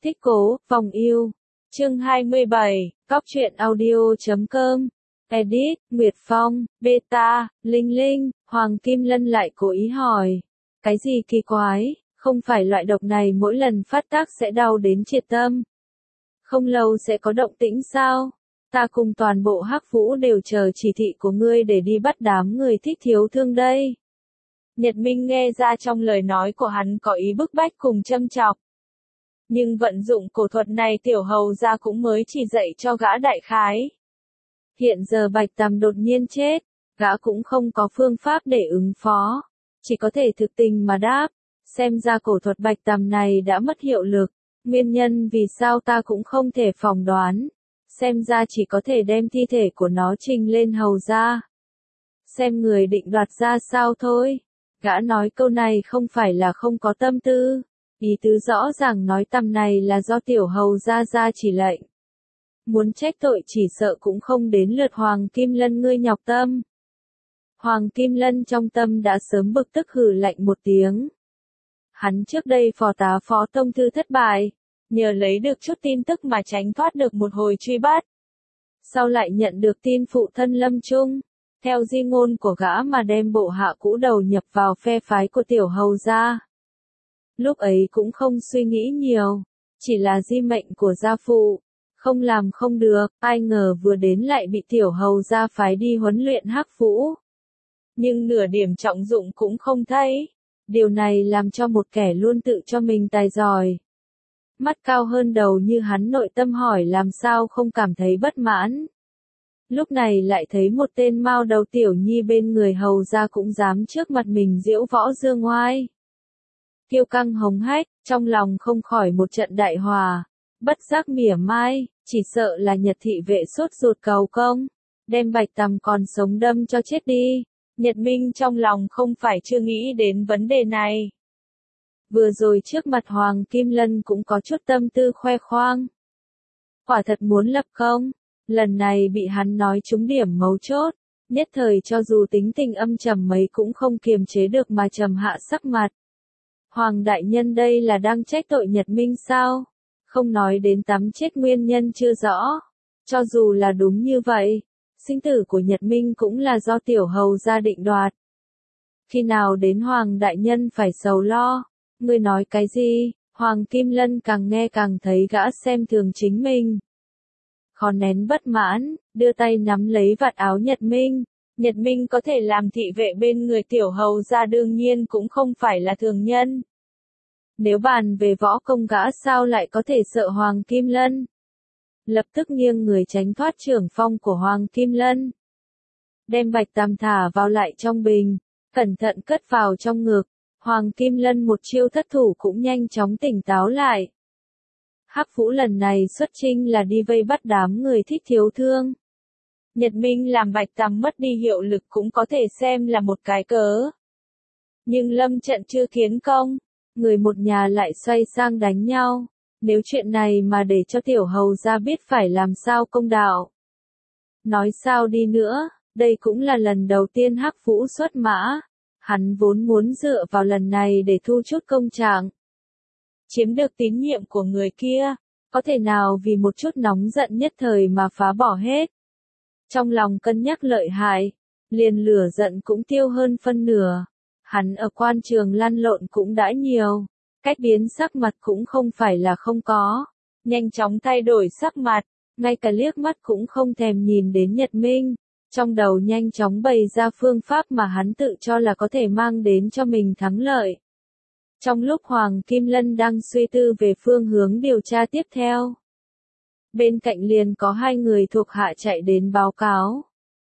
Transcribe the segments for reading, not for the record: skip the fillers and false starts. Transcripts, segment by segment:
Thích cố, vòng yêu. Chương 27, Cóc truyện audio.com. Edit, Nguyệt Phong, Beta, Linh Linh, Hoàng Kim Lân lại cố ý hỏi. Cái gì kỳ quái, không phải loại độc này mỗi lần phát tác sẽ đau đến triệt tâm. Không lâu sẽ có động tĩnh sao? Ta cùng toàn bộ Hắc Vũ đều chờ chỉ thị của ngươi để đi bắt đám người thích thiếu thương đây. Nhật Minh nghe ra trong lời nói của hắn có ý bức bách cùng châm chọc. Nhưng vận dụng cổ thuật này tiểu hầu gia cũng mới chỉ dạy cho gã đại khái. Hiện giờ Bạch Tằm đột nhiên chết, gã cũng không có phương pháp để ứng phó, chỉ có thể thực tình mà đáp, xem ra cổ thuật Bạch Tằm này đã mất hiệu lực, nguyên nhân vì sao ta cũng không thể phỏng đoán, xem ra chỉ có thể đem thi thể của nó trình lên hầu gia. Xem người định đoạt ra sao thôi, gã nói câu này không phải là không có tâm tư. Ý tứ rõ ràng nói tầm này là do tiểu hầu gia chỉ lệnh. Muốn trách tội chỉ sợ cũng không đến lượt Hoàng Kim Lân ngươi nhọc tâm. Hoàng Kim Lân trong tâm đã sớm bực tức hừ lạnh một tiếng. Hắn trước đây phò tá phó tông thư thất bại, nhờ lấy được chút tin tức mà tránh thoát được một hồi truy bắt. Sau lại nhận được tin phụ thân lâm chung, theo di ngôn của gã mà đem bộ hạ cũ đầu nhập vào phe phái của tiểu hầu gia. Lúc ấy cũng không suy nghĩ nhiều, chỉ là di mệnh của gia phụ, không làm không được, ai ngờ vừa đến lại bị tiểu hầu gia phái đi huấn luyện Hắc Vũ. Nhưng nửa điểm trọng dụng cũng không thấy, điều này làm cho một kẻ luôn tự cho mình tài giỏi. Mắt cao hơn đầu như hắn nội tâm hỏi làm sao không cảm thấy bất mãn. Lúc này lại thấy một tên mao đầu tiểu nhi bên người hầu gia cũng dám trước mặt mình diễu võ dương oai. Kiêu căng hống hách, trong lòng không khỏi một trận đại hòa, bất giác mỉa mai, chỉ sợ là Nhật thị vệ sốt ruột cầu công, đem Bạch Tằm còn sống đâm cho chết đi. Nhật Minh trong lòng không phải chưa nghĩ đến vấn đề này. Vừa rồi trước mặt Hoàng Kim Lân cũng có chút tâm tư khoe khoang. Quả thật muốn lập công, lần này bị hắn nói trúng điểm mấu chốt, nhất thời cho dù tính tình âm trầm mấy cũng không kiềm chế được mà trầm hạ sắc mặt. Hoàng đại nhân đây là đang trách tội Nhật Minh sao? Không nói đến tắm chết nguyên nhân chưa rõ. Cho dù là đúng như vậy, sinh tử của Nhật Minh cũng là do tiểu hầu gia định đoạt. Khi nào đến Hoàng đại nhân phải sầu lo? Ngươi nói cái gì? Hoàng Kim Lân càng nghe càng thấy gã xem thường chính mình. Khó nén bất mãn, đưa tay nắm lấy vạt áo Nhật Minh. Nhật Minh có thể làm thị vệ bên người tiểu hầu gia đương nhiên cũng không phải là thường nhân. Nếu bàn về võ công gã sao lại có thể sợ Hoàng Kim Lân? Lập tức nghiêng người tránh thoát trưởng phong của Hoàng Kim Lân. Đem Bạch Tằm thả vào lại trong bình, cẩn thận cất vào trong ngực. Hoàng Kim Lân một chiêu thất thủ cũng nhanh chóng tỉnh táo lại. Hắc Vũ lần này xuất chinh là đi vây bắt đám người thích thiếu thương. Nhật Minh làm Bạch Tằm mất đi hiệu lực cũng có thể xem là một cái cớ. Nhưng lâm trận chưa kiến công, người một nhà lại xoay sang đánh nhau. Nếu chuyện này mà để cho tiểu hầu gia biết phải làm sao công đạo. Nói sao đi nữa, đây cũng là lần đầu tiên Hắc Vũ xuất mã. Hắn vốn muốn dựa vào lần này để thu chút công trạng. Chiếm được tín nhiệm của người kia, có thể nào vì một chút nóng giận nhất thời mà phá bỏ hết. Trong lòng cân nhắc lợi hại, liền lửa giận cũng tiêu hơn phân nửa. Hắn ở quan trường lăn lộn cũng đã nhiều, cách biến sắc mặt cũng không phải là không có. Nhanh chóng thay đổi sắc mặt, ngay cả liếc mắt cũng không thèm nhìn đến Nhật Minh. Trong đầu nhanh chóng bày ra phương pháp mà hắn tự cho là có thể mang đến cho mình thắng lợi. Trong lúc Hoàng Kim Lân đang suy tư về phương hướng điều tra tiếp theo, bên cạnh liền có hai người thuộc hạ chạy đến báo cáo.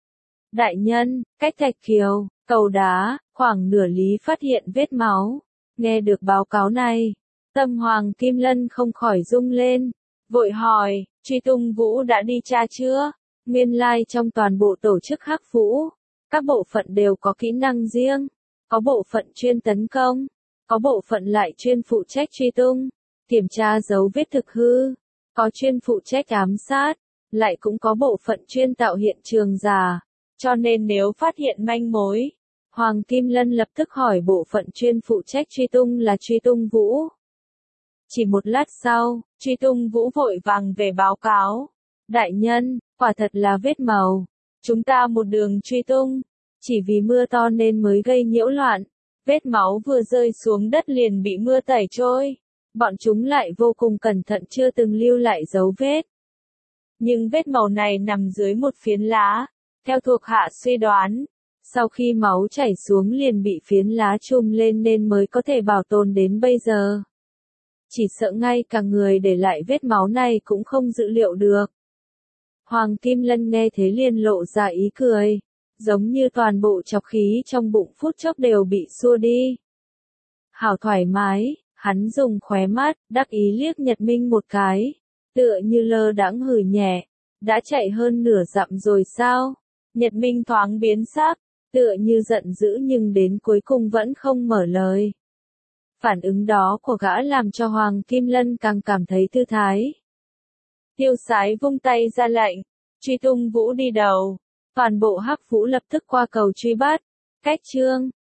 Đại nhân, cách Thạch Kiều, cầu đá, khoảng nửa lý phát hiện vết máu. Nghe được báo cáo này, tâm Hoàng Kim Lân không khỏi rung lên, vội hỏi, truy tung Vũ đã đi tra chưa? Nguyên lai trong toàn bộ tổ chức Hắc Vũ, các bộ phận đều có kỹ năng riêng, có bộ phận chuyên tấn công, có bộ phận lại chuyên phụ trách truy tung, kiểm tra dấu vết thực hư, có chuyên phụ trách ám sát, lại cũng có bộ phận chuyên tạo hiện trường giả, cho nên nếu phát hiện manh mối, Hoàng Kim Lân lập tức hỏi bộ phận chuyên phụ trách truy tung là truy tung Vũ. Chỉ một lát sau, Truy Tung Vũ vội vàng về báo cáo. Đại nhân, quả thật là vết màu. Chúng ta một đường truy tung. Chỉ vì mưa to nên mới gây nhiễu loạn. Vết máu vừa rơi xuống đất liền bị mưa tẩy trôi. Bọn chúng lại vô cùng cẩn thận chưa từng lưu lại dấu vết. Nhưng vết màu này nằm dưới một phiến lá. Theo thuộc hạ suy đoán, sau khi máu chảy xuống liền bị phiến lá trùm lên nên mới có thể bảo tồn đến bây giờ. Chỉ sợ ngay cả người để lại vết máu này cũng không dự liệu được. Hoàng Kim Lân nghe thế liền lộ ra ý cười, giống như toàn bộ trọc khí trong bụng phút chốc đều bị xua đi. Hảo thoải mái, hắn dùng khóe mắt, đắc ý liếc Nhật Minh một cái, tựa như lơ đãng hừ nhẹ, đã chạy hơn nửa dặm rồi sao? Nhật Minh thoáng biến sắc, tựa như giận dữ nhưng đến cuối cùng vẫn không mở lời. Phản ứng đó của gã làm cho Hoàng Kim Lân càng cảm thấy thư thái. Tiêu Sái vung tay ra lệnh, Truy Tung Vũ đi đầu, toàn bộ Hắc Vũ lập tức qua cầu truy bắt. Cách chương